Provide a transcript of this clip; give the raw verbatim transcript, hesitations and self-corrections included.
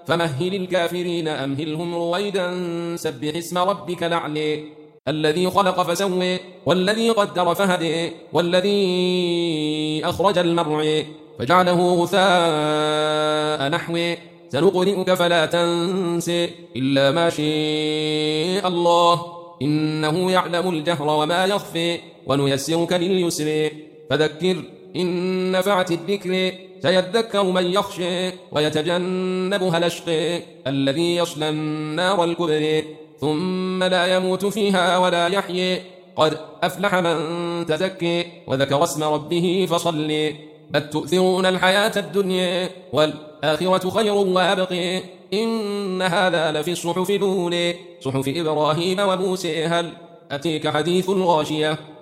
فمهل الكافرين أمهلهم رويدا سبح اسم ربك الأعلى الذي خلق فسوى والذي قدر فهدى والذي أخرج المرعى فجعله غثاء نحوه سنقرئك فلا تنسى إلا ما شاء الله إنه يعلم الجهر وما يخفي ونيسرك لليسر فذكر إن نفعت الذكر سيذكر من يخشى ويتجنبها الأشقى الذي يصلى النار الكبرى ثم لا يموت فيها ولا يحيى قد أفلح من تزكى وذكر اسم ربه فصلى بل تؤثرون الحياة الدنيا والآخرة خير وأبقى إن هذا لفي الصحف الأولى صحف إبراهيم وموسى هل أتيك حديث الغاشية